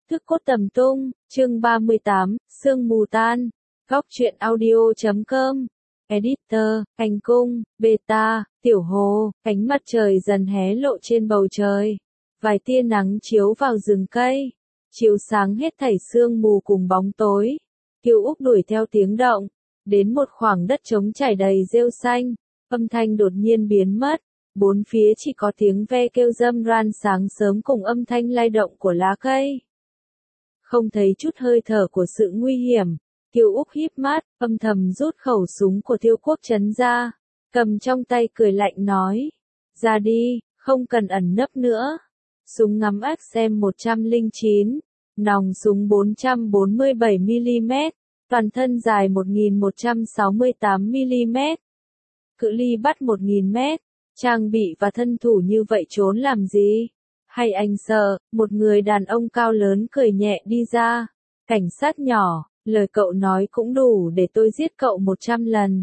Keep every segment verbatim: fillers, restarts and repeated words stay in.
Thức cốt tầm tung, chương ba mươi tám, sương mù tan. Góc truyện audio chấm com. Editor, Hành Cung, Beta, Tiểu Hồ. Ánh mặt trời dần hé lộ trên bầu trời. Vài tia nắng chiếu vào rừng cây, chiếu sáng hết thảy sương mù cùng bóng tối. Kiều Úc đuổi theo tiếng động, đến một khoảng đất trống trải đầy rêu xanh. Âm thanh đột nhiên biến mất, bốn phía chỉ có tiếng ve kêu râm ran sáng sớm cùng âm thanh lay động của lá cây. Không thấy chút hơi thở của sự nguy hiểm, Kiều Úc híp mắt, âm thầm rút khẩu súng của Tiêu Quốc Trấn ra, cầm trong tay cười lạnh nói: "Ra đi, không cần ẩn nấp nữa." Súng ngắm ích em một không chín, nòng súng bốn trăm bốn mươi bảy mi-li-mét, toàn thân dài một nghìn một trăm sáu mươi tám mi-li-mét, cự ly bắt một nghìn mét, trang bị và thân thủ như vậy trốn làm gì? Hay anh sợ? Một người đàn ông cao lớn cười nhẹ đi ra. "Cảnh sát nhỏ, lời cậu nói cũng đủ để tôi giết cậu một trăm lần."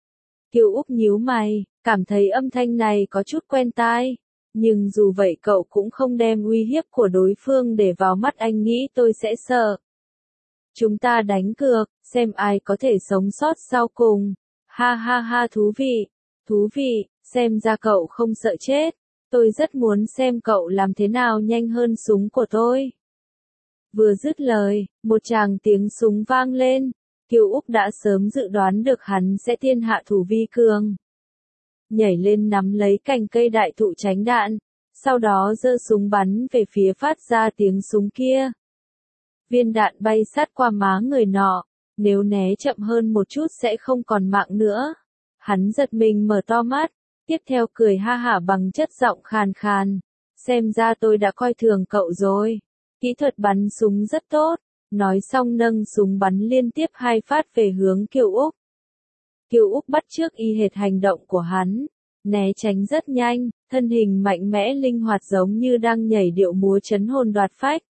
Kiều Úc nhíu mày, cảm thấy âm thanh này có chút quen tai. Nhưng dù vậy cậu cũng không đem uy hiếp của đối phương để vào mắt, anh nghĩ tôi sẽ sợ. "Chúng ta đánh cược, xem ai có thể sống sót sau cùng." "Ha ha ha, thú vị, thú vị, xem ra cậu không sợ chết. Tôi rất muốn xem cậu làm thế nào nhanh hơn súng của tôi." Vừa dứt lời, một tràng tiếng súng vang lên. Kiều Úc đã sớm dự đoán được hắn sẽ thiên hạ thủ vi cường. Nhảy lên nắm lấy cành cây đại thụ tránh đạn, sau đó giơ súng bắn về phía phát ra tiếng súng kia. Viên đạn bay sát qua má người nọ, nếu né chậm hơn một chút sẽ không còn mạng nữa. Hắn giật mình mở to mắt, tiếp theo cười ha hả bằng chất giọng khàn khàn: "Xem ra tôi đã coi thường cậu rồi. Kỹ thuật bắn súng rất tốt." Nói xong nâng súng bắn liên tiếp hai phát về hướng Kiều Úc. Kiều Úc bắt chước y hệt hành động của hắn, né tránh rất nhanh, thân hình mạnh mẽ linh hoạt giống như đang nhảy điệu múa trấn hồn đoạt phách.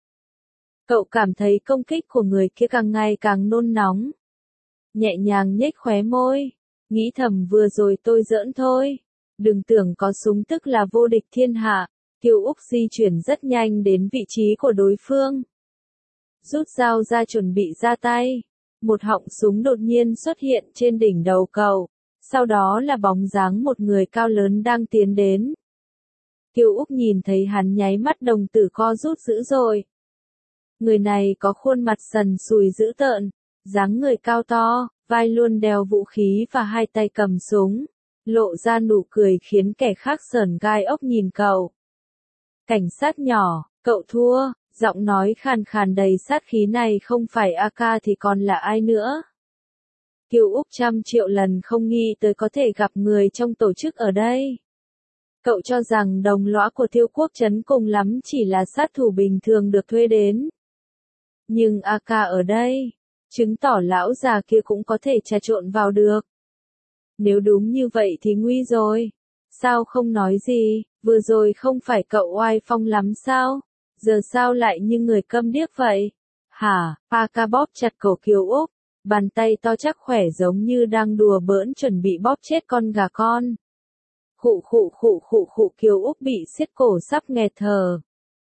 Cậu cảm thấy công kích của người kia càng ngày càng nôn nóng. Nhẹ nhàng nhếch khóe môi, nghĩ thầm vừa rồi tôi giỡn thôi. Đừng tưởng có súng tức là vô địch thiên hạ. Kiều Úc di chuyển rất nhanh đến vị trí của đối phương. Rút dao ra chuẩn bị ra tay. Một họng súng đột nhiên xuất hiện trên đỉnh đầu cậu. Sau đó là bóng dáng một người cao lớn đang tiến đến. Kiều Úc nhìn thấy hắn nháy mắt đồng tử co rút dữ dội. Người này có khuôn mặt sần sùi dữ tợn, dáng người cao to, vai luôn đeo vũ khí và hai tay cầm súng, lộ ra nụ cười khiến kẻ khác sởn gai ốc nhìn cậu. "Cảnh sát nhỏ, cậu thua." Giọng nói khàn khàn đầy sát khí này không phải a ca thì còn là ai nữa. Kiều Úc trăm triệu lần không nghĩ tới có thể gặp người trong tổ chức ở đây. Cậu cho rằng đồng lõa của Tiêu Quốc Trấn cùng lắm chỉ là sát thủ bình thường được thuê đến. Nhưng a ca ở đây, chứng tỏ lão già kia cũng có thể trà trộn vào được. Nếu đúng như vậy thì nguy rồi. Sao không nói gì, vừa rồi không phải cậu oai phong lắm sao? Giờ sao lại như người câm điếc vậy? Hả? a ca bóp chặt cổ Kiều Úc, bàn tay to chắc khỏe giống như đang đùa bỡn chuẩn bị bóp chết con gà con. Khụ khụ khụ khụ khụ, Kiều Úc bị siết cổ sắp nghẹt thở.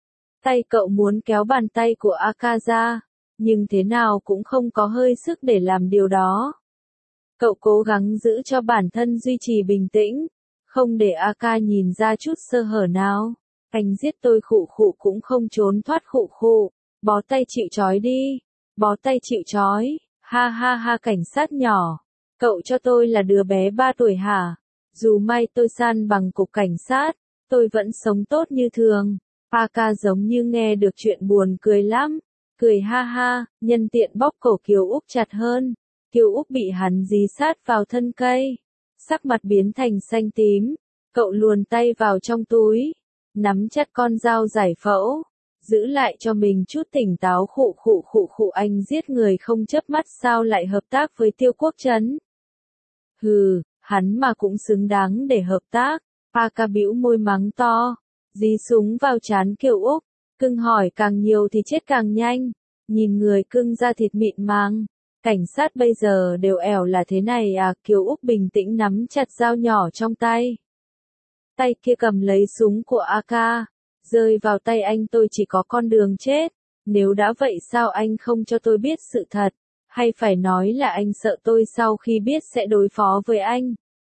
Tay cậu muốn kéo bàn tay của a ca ra, nhưng thế nào cũng không có hơi sức để làm điều đó. Cậu cố gắng giữ cho bản thân duy trì bình tĩnh, không để a ca nhìn ra chút sơ hở nào. "Anh giết tôi khụ khụ cũng không trốn thoát khụ khụ, bó tay chịu trói đi, bó tay chịu trói." "Ha ha ha, cảnh sát nhỏ, cậu cho tôi là đứa bé ba tuổi hả? Dù may tôi san bằng cục cảnh sát, tôi vẫn sống tốt như thường." a ca giống như nghe được chuyện buồn cười lắm, cười ha ha, nhân tiện bóp cổ Kiều Úc chặt hơn. Kiều Úc bị hắn dí sát vào thân cây, sắc mặt biến thành xanh tím, cậu luồn tay vào trong túi, nắm chặt con dao giải phẫu, giữ lại cho mình chút tỉnh táo. "Khụ khụ khụ khụ, anh giết người không chớp mắt sao lại hợp tác với Tiêu Quốc Trấn?" "Hừ, hắn mà cũng xứng đáng để hợp tác." a ca bĩu môi mắng to, dí súng vào trán Kiều Úc, cưng hỏi càng nhiều thì chết càng nhanh. Nhìn người cưng da thịt mịn màng, cảnh sát bây giờ đều ẻo là thế này à? Kiều Úc bình tĩnh nắm chặt dao nhỏ trong tay. Tay kia cầm lấy súng của a ca, rơi vào tay anh tôi chỉ có con đường chết. Nếu đã vậy sao anh không cho tôi biết sự thật, hay phải nói là anh sợ tôi sau khi biết sẽ đối phó với anh.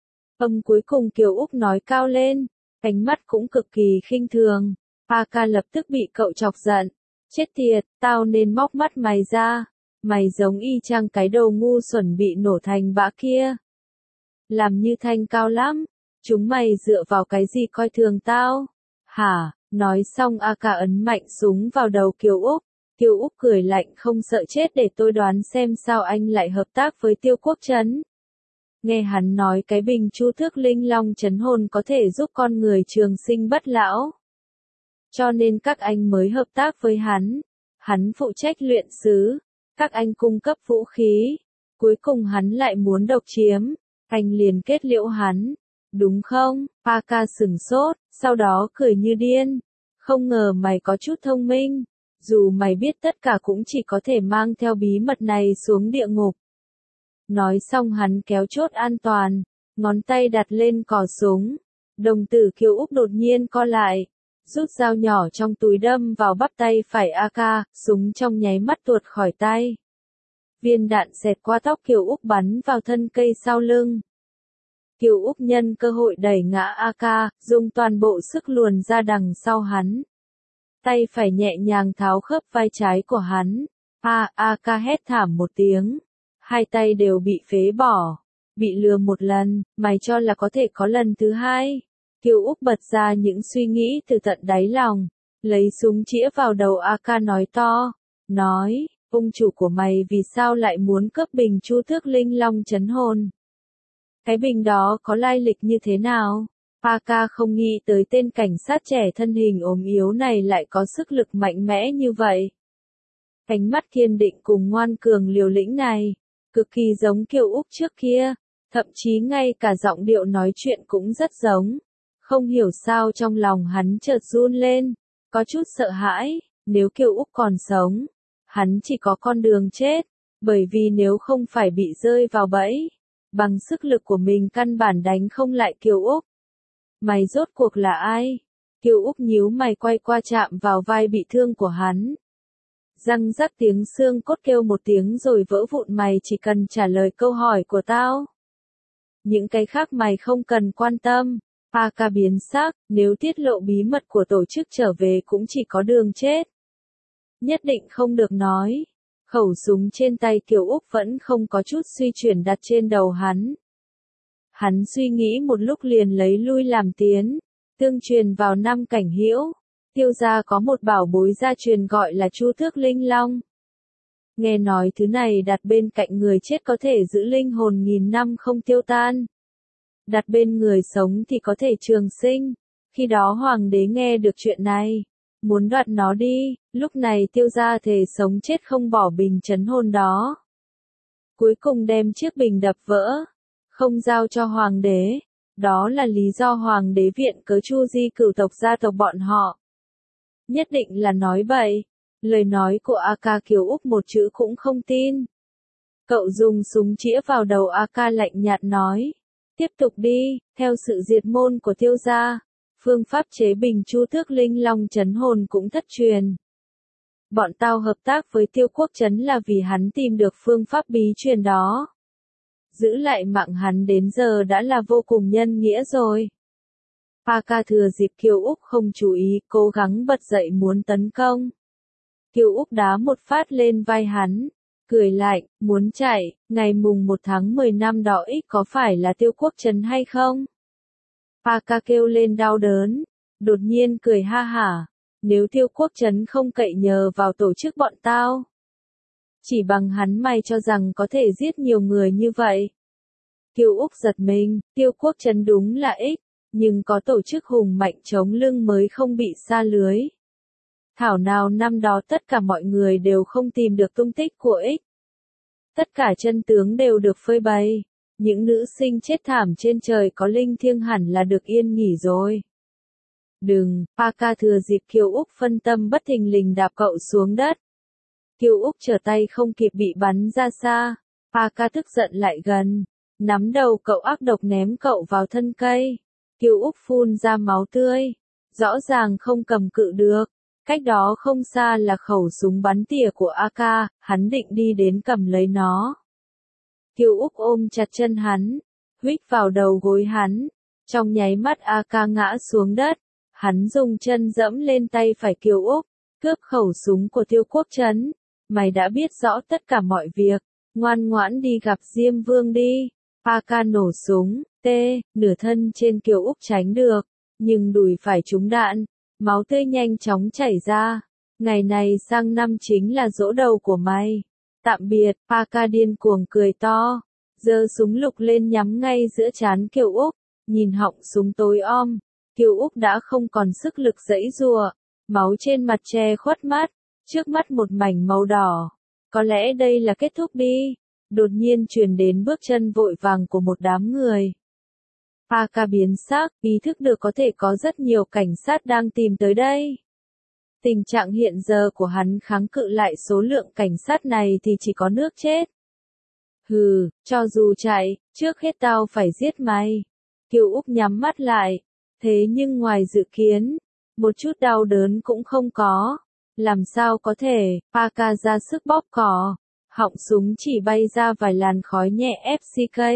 Âm cuối cùng Kiều Úc nói cao lên, ánh mắt cũng cực kỳ khinh thường. A ca lập tức bị cậu chọc giận. Chết tiệt, tao nên móc mắt mày ra. Mày giống y chang cái đầu ngu xuẩn bị nổ thành bã kia. Làm như thanh cao lắm. Chúng mày dựa vào cái gì coi thường tao? Hả? Nói xong A ca ấn mạnh súng vào đầu Kiều Úc. Kiều Úc cười lạnh không sợ chết để tôi đoán xem sao anh lại hợp tác với Tiêu Quốc Trấn. Nghe hắn nói cái bình chu thước linh long chấn hồn có thể giúp con người trường sinh bất lão. Cho nên các anh mới hợp tác với hắn. Hắn phụ trách luyện sứ. Các anh cung cấp vũ khí. Cuối cùng hắn lại muốn độc chiếm. Anh liền kết liễu hắn. Đúng không? A ca sửng sốt, sau đó cười như điên. Không ngờ mày có chút thông minh. Dù mày biết tất cả cũng chỉ có thể mang theo bí mật này xuống địa ngục. Nói xong hắn kéo chốt an toàn. Ngón tay đặt lên cò súng. Đồng tử Kiều Úc đột nhiên co lại. Rút dao nhỏ trong túi đâm vào bắp tay phải A ca, súng trong nháy mắt tuột khỏi tay. Viên đạn xẹt qua tóc Kiều Úc bắn vào thân cây sau lưng. Kiều Úc nhân cơ hội đẩy ngã A ca, dùng toàn bộ sức luồn ra đằng sau hắn. Tay phải nhẹ nhàng tháo khớp vai trái của hắn. A, A ca hét thảm một tiếng. Hai tay đều bị phế bỏ. Bị lừa một lần, mày cho là có thể có lần thứ hai. Kiều Úc bật ra những suy nghĩ từ tận đáy lòng. Lấy súng chĩa vào đầu A ca nói to. Nói, ông chủ của mày vì sao lại muốn cướp bình chu thước linh long chấn hồn? Cái bình đó có lai lịch như thế nào? A ca không nghĩ tới tên cảnh sát trẻ thân hình ốm yếu này lại có sức lực mạnh mẽ như vậy. Ánh mắt kiên định cùng ngoan cường liều lĩnh này, cực kỳ giống Kiều Úc trước kia, thậm chí ngay cả giọng điệu nói chuyện cũng rất giống. Không hiểu sao trong lòng hắn chợt run lên, có chút sợ hãi, nếu Kiều Úc còn sống, hắn chỉ có con đường chết, bởi vì nếu không phải bị rơi vào bẫy, bằng sức lực của mình căn bản đánh không lại Kiều Úc. Mày rốt cuộc là ai? Kiều Úc nhíu mày quay qua chạm vào vai bị thương của hắn. Răng rắc tiếng xương cốt kêu một tiếng rồi vỡ vụn, mày chỉ cần trả lời câu hỏi của tao. Những cái khác mày không cần quan tâm. A ca biến sắc, nếu tiết lộ bí mật của tổ chức trở về cũng chỉ có đường chết. Nhất định không được nói. Khẩu súng trên tay Kiều Úc vẫn không có chút suy chuyển đặt trên đầu hắn. Hắn suy nghĩ một lúc liền lấy lui làm tiến. Tương truyền vào năm Cảnh Hữu, Tiêu gia có một bảo bối gia truyền gọi là chu thước linh long. Nghe nói thứ này đặt bên cạnh người chết có thể giữ linh hồn nghìn năm không tiêu tan. Đặt bên người sống thì có thể trường sinh. Khi đó hoàng đế nghe được chuyện này, muốn đoạt nó đi, lúc này Tiêu gia thề sống chết không bỏ bình trấn hồn đó. Cuối cùng đem chiếc bình đập vỡ, không giao cho hoàng đế. Đó là lý do hoàng đế viện cớ Chu Di cửu tộc gia tộc bọn họ. Nhất định là nói bậy. Lời nói của A ca Kiều Úc một chữ cũng không tin. Cậu dùng súng chĩa vào đầu A ca lạnh nhạt nói. Tiếp tục đi, theo sự diệt môn của Tiêu gia, phương pháp chế bình chu thước linh long chấn hồn cũng thất truyền. Bọn tao hợp tác với Tiêu Quốc Trấn là vì hắn tìm được phương pháp bí truyền đó. Giữ lại mạng hắn đến giờ đã là vô cùng nhân nghĩa rồi. A ca thừa dịp Kiều Úc không chú ý, cố gắng bật dậy muốn tấn công. Kiều Úc đá một phát lên vai hắn, cười lạnh, muốn chạy, ngày mùng một tháng mười năm đó ít có phải là Tiêu Quốc Trấn hay không? A ca kêu lên đau đớn, đột nhiên cười ha hả, nếu Tiêu Quốc Trấn không cậy nhờ vào tổ chức bọn tao. Chỉ bằng hắn mày cho rằng có thể giết nhiều người như vậy. Kiều Úc giật mình, Tiêu Quốc Trấn đúng là ích, nhưng có tổ chức hùng mạnh chống lưng mới không bị sa lưới. Thảo nào năm đó tất cả mọi người đều không tìm được tung tích của ích. Tất cả chân tướng đều được phơi bày. Những nữ sinh chết thảm trên trời có linh thiêng hẳn là được yên nghỉ rồi. Đừng, A ca thừa dịp Kiều Úc phân tâm bất thình lình đạp cậu xuống đất. Kiều Úc trở tay không kịp bị bắn ra xa. A ca tức giận lại gần, nắm đầu cậu ác độc ném cậu vào thân cây. Kiều Úc phun ra máu tươi, rõ ràng không cầm cự được. Cách đó không xa là khẩu súng bắn tỉa của a ca, hắn định đi đến cầm lấy nó. Kiều Úc ôm chặt chân hắn, huých vào đầu gối hắn, trong nháy mắt a ca ngã xuống đất, hắn dùng chân dẫm lên tay phải Kiều Úc, cướp khẩu súng của Tiêu Quốc Trấn. Mày đã biết rõ tất cả mọi việc, ngoan ngoãn đi gặp Diêm Vương đi. a ca nổ súng, tê, nửa thân trên Kiều Úc tránh được, nhưng đùi phải trúng đạn, máu tươi nhanh chóng chảy ra. Ngày này sang năm chính là giỗ đầu của mày. Tạm biệt, a ca điên cuồng cười to, giơ súng lục lên nhắm ngay giữa trán Kiều Úc, nhìn họng súng tối om, Kiều Úc đã không còn sức lực giãy giụa, máu trên mặt che khuất mắt, trước mắt một mảnh màu đỏ. Có lẽ đây là kết thúc đi. Đột nhiên truyền đến bước chân vội vàng của một đám người. a ca biến sắc, ý thức được có thể có rất nhiều cảnh sát đang tìm tới đây. Tình trạng hiện giờ của hắn kháng cự lại số lượng cảnh sát này thì chỉ có nước chết. Hừ, cho dù chạy, trước hết tao phải giết mày. Kiều Úc nhắm mắt lại, thế nhưng ngoài dự kiến, một chút đau đớn cũng không có. Làm sao có thể, a ca ra sức bóp cò, họng súng chỉ bay ra vài làn khói nhẹ ép xê ca.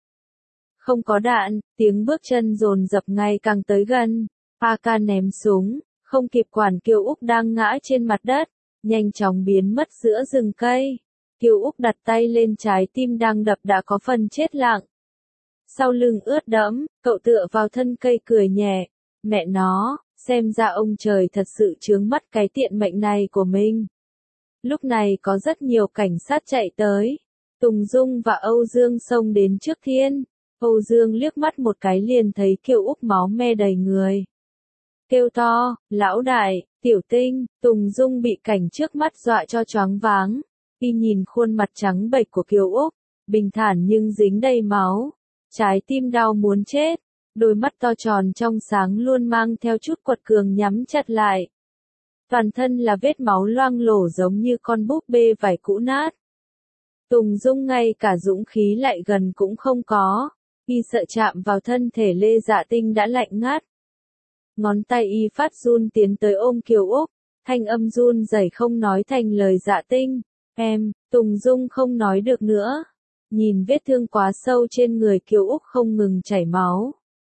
Không có đạn, tiếng bước chân dồn dập ngày càng tới gần, a ca ném súng, không kịp quản Kiều Úc đang ngã trên mặt đất, nhanh chóng biến mất giữa rừng cây. Kiều Úc đặt tay lên trái tim đang đập đã có phần chết lặng. Sau lưng ướt đẫm, cậu tựa vào thân cây cười nhẹ, mẹ nó, xem ra ông trời thật sự chướng mắt cái tiện mệnh này của mình. Lúc này có rất nhiều cảnh sát chạy tới, Tùng Dung và Âu Dương xông đến trước Thiên. Âu Dương liếc mắt một cái liền thấy Kiều Úc máu me đầy người. Kêu to, lão đại, tiểu tinh, Tùng Dung bị cảnh trước mắt dọa cho choáng váng. Khi nhìn khuôn mặt trắng bệch của Kiều Úc, bình thản nhưng dính đầy máu, trái tim đau muốn chết, đôi mắt to tròn trong sáng luôn mang theo chút quật cường nhắm chặt lại. Toàn thân là vết máu loang lổ giống như con búp bê vải cũ nát. Tùng Dung ngay cả dũng khí lại gần cũng không có, khi sợ chạm vào thân thể Lê Dạ Tinh đã lạnh ngắt. Ngón tay y phát run tiến tới ôm Kiều Úc, thanh âm run rẩy không nói thành lời. Dạ Tinh, em, Tùng Dung không nói được nữa. Nhìn vết thương quá sâu trên người Kiều Úc không ngừng chảy máu.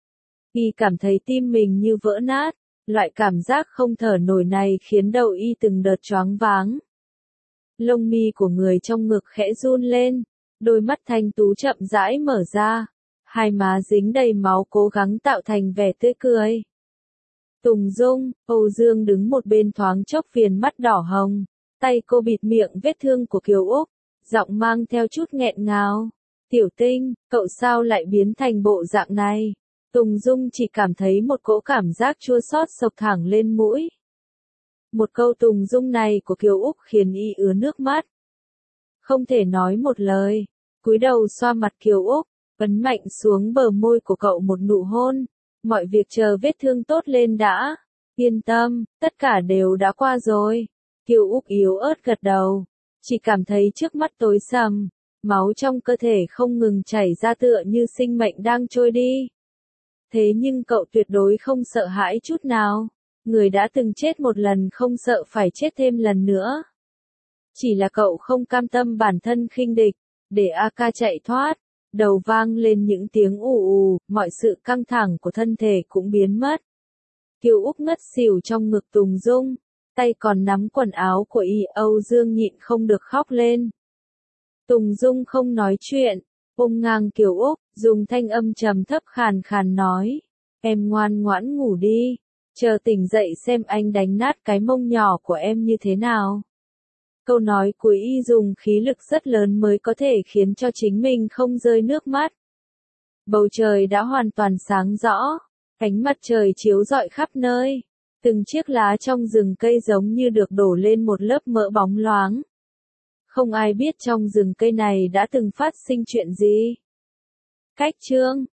Y cảm thấy tim mình như vỡ nát, loại cảm giác không thở nổi này khiến đầu y từng đợt choáng váng. Lông mi của người trong ngực khẽ run lên, đôi mắt thanh tú chậm rãi mở ra, hai má dính đầy máu cố gắng tạo thành vẻ tươi cười. Tùng Dung, Âu Dương đứng một bên thoáng chốc viền mắt đỏ hồng, tay cô bịt miệng vết thương của Kiều Úc, giọng mang theo chút nghẹn ngào. Tiểu Tinh, cậu sao lại biến thành bộ dạng này? Tùng Dung chỉ cảm thấy một cỗ cảm giác chua xót xộc thẳng lên mũi. Một câu Tùng Dung này của Kiều Úc khiến y ứa nước mắt. Không thể nói một lời, cúi đầu xoa mặt Kiều Úc, ấn mạnh xuống bờ môi của cậu một nụ hôn. Mọi việc chờ vết thương tốt lên đã. Yên tâm, tất cả đều đã qua rồi. Kiều Úc yếu ớt gật đầu, chỉ cảm thấy trước mắt tối sầm, máu trong cơ thể không ngừng chảy ra tựa như sinh mệnh đang trôi đi. Thế nhưng cậu tuyệt đối không sợ hãi chút nào. Người đã từng chết một lần không sợ phải chết thêm lần nữa. Chỉ là cậu không cam tâm bản thân khinh địch, để a ca chạy thoát. Đầu vang lên những tiếng ù ù, mọi sự căng thẳng của thân thể cũng biến mất. Kiều Úc ngất xỉu trong ngực Tùng Dung, tay còn nắm quần áo của y. Âu Dương nhịn không được khóc lên. Tùng Dung không nói chuyện, ôm ngang Kiều Úc, dùng thanh âm trầm thấp khàn khàn nói, em ngoan ngoãn ngủ đi, chờ tỉnh dậy xem anh đánh nát cái mông nhỏ của em như thế nào. Câu nói của y dùng khí lực rất lớn mới có thể khiến cho chính mình không rơi nước mắt. Bầu trời đã hoàn toàn sáng rõ, ánh mặt trời chiếu rọi khắp nơi, từng chiếc lá trong rừng cây giống như được đổ lên một lớp mỡ bóng loáng. Không ai biết trong rừng cây này đã từng phát sinh chuyện gì. Cách chương